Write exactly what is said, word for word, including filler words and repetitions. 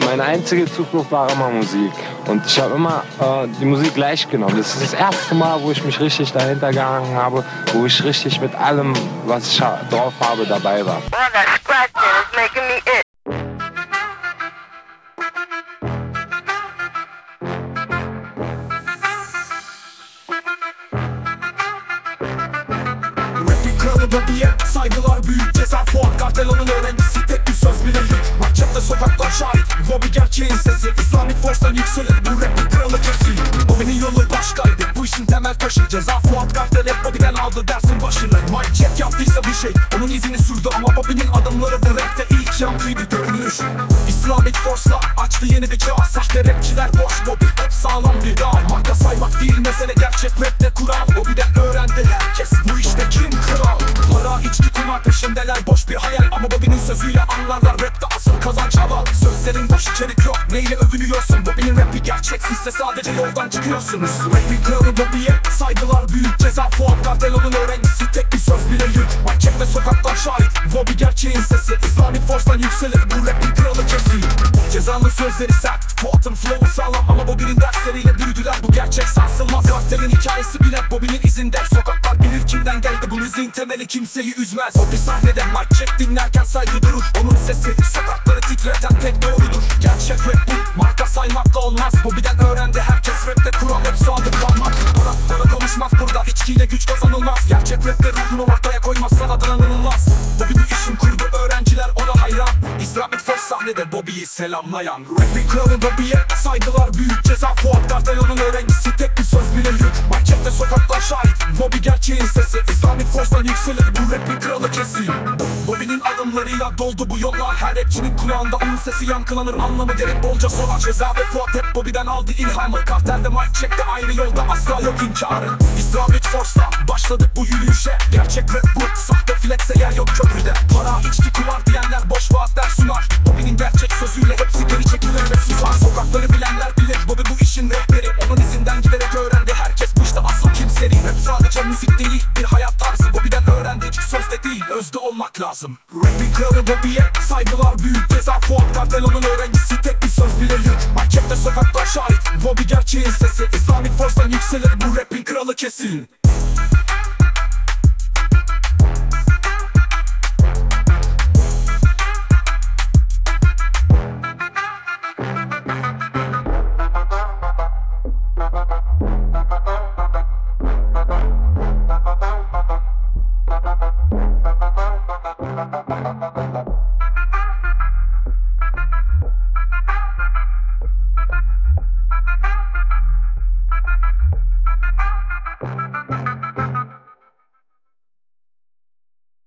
Meine einzige Zuflucht war immer Musik. Und ich habe immer äh, die Musik leicht genommen. Das ist das erste Mal, wo ich mich richtig dahinter gehangen habe, wo ich richtig mit allem, was ich drauf habe, dabei war. Bobby'ye saygılar büyük ceza Fuat Kartelo'nun öğrencisi tek bir söz bile yük Maçlarda sokaklar şahit Bobby gerçeğin sesi Islamic Force'dan yükselir bu rapin kralı kesin Bobby'nin yolu başkaydı bu işin temel taşı Ceza Fuat Kartel hep Bobby'den aldı dersin başını Mike Check yaptıysa bir şey onun izini sürdü Ama Bobby'nin adımları bu rapte ilk yankıydı görünüş Islamic Force'la açtı yeni bir çağ Sahte rapçiler boş Bobby hep sağlam bir dağ Marka saymak değil mesele gerçek rapte kural Bobby'den öğrendi herkes bu işte kim kral Para, içki, kumar peşindeler boş bir hayal Ama Bobby'nin sözüyle anlarlar rapte asıl kazanç hava Sözlerin boş içerik yok neyle övünüyorsun Bobby'nin rapi gerçeksizse sadece yoldan çıkıyorsunuz Rapin kralı Bobby'ye saygılar büyük ceza Fuat Kartelo'nun öğrencisi tek bir söz bile yük Maçek ve sokaklar şahit Bobby gerçeğin sesi Islamic Force'dan yükselir bu rapin kralı kesin Cezanın sözleri sert Fuat'ın flow'u sağlam Ama Bobby'nin dersleriyle büyüdüler bu gerçek sarsılmaz Kartelin hikayesi bile Bobby'nin izinde Sokaklar bilir kimden geldi bu müziğin temeli kimseyi üzmez Bobby sahneden mic check dinlerken saygı durur Onun sesi sokakları titreten tek doğrudur Gerçek rap bu marka saymakla olmaz Bobby'den öğrendi herkes rapte kural hep sadık kalmak Para para konuşmaz burada içkiyle güç kazanılmaz Gerçek rapte ruhunu ortaya koymazsan adına anılmaz Bobby bir işin kurdu öğrenciler ona hayran Islamic Force sahnede Bobby'yi selamlayan Rapin kralı Bobby'ye saygılar büyük ceza Fuat Kartelo'nun öğrencisi tek bir söz bile yük Maçette sokaklar şahit Bobby gerçeğin sesi Islamic Force'dan yükselir bu rapin kralı kesin Bobby'nin adımlarıyla doldu bu yollar Her rapçinin kulağında onun sesi yankılanır Anlamı derin bolca sorar Ceza ve Fuat hep Bobby'den aldı ilhamı Kartelde mic check'te aynı yolda asla yok inkarı Islamic Force'la başladık bu yürüyüşe Gerçek rap bu sahte flex'e yer yok köprüde Para içki kumar diyenler boş vaatler sunar Bobby'nin gerçek sözüyle hepsi geri çekilir ve susar Sokakları bilenler bilir Bobby bu işin rehberi Onun izinden giderek öğrendi herkes bu işte asıl kimseri Rap sadece müzik değil bir hayat tarzı Bobby'den öğrendi hiç sözde değil özde olmak lazım Rapin kralı Bobby'ye saygılar büyük ceza Fuat Kartelo'nun öğrencisi tek bir söz bile yük Maçette sokaklar şahit Bobby gerçeğin sesi Islamic Force'dan yükselir bu rapin kralı kesin We'll be right back.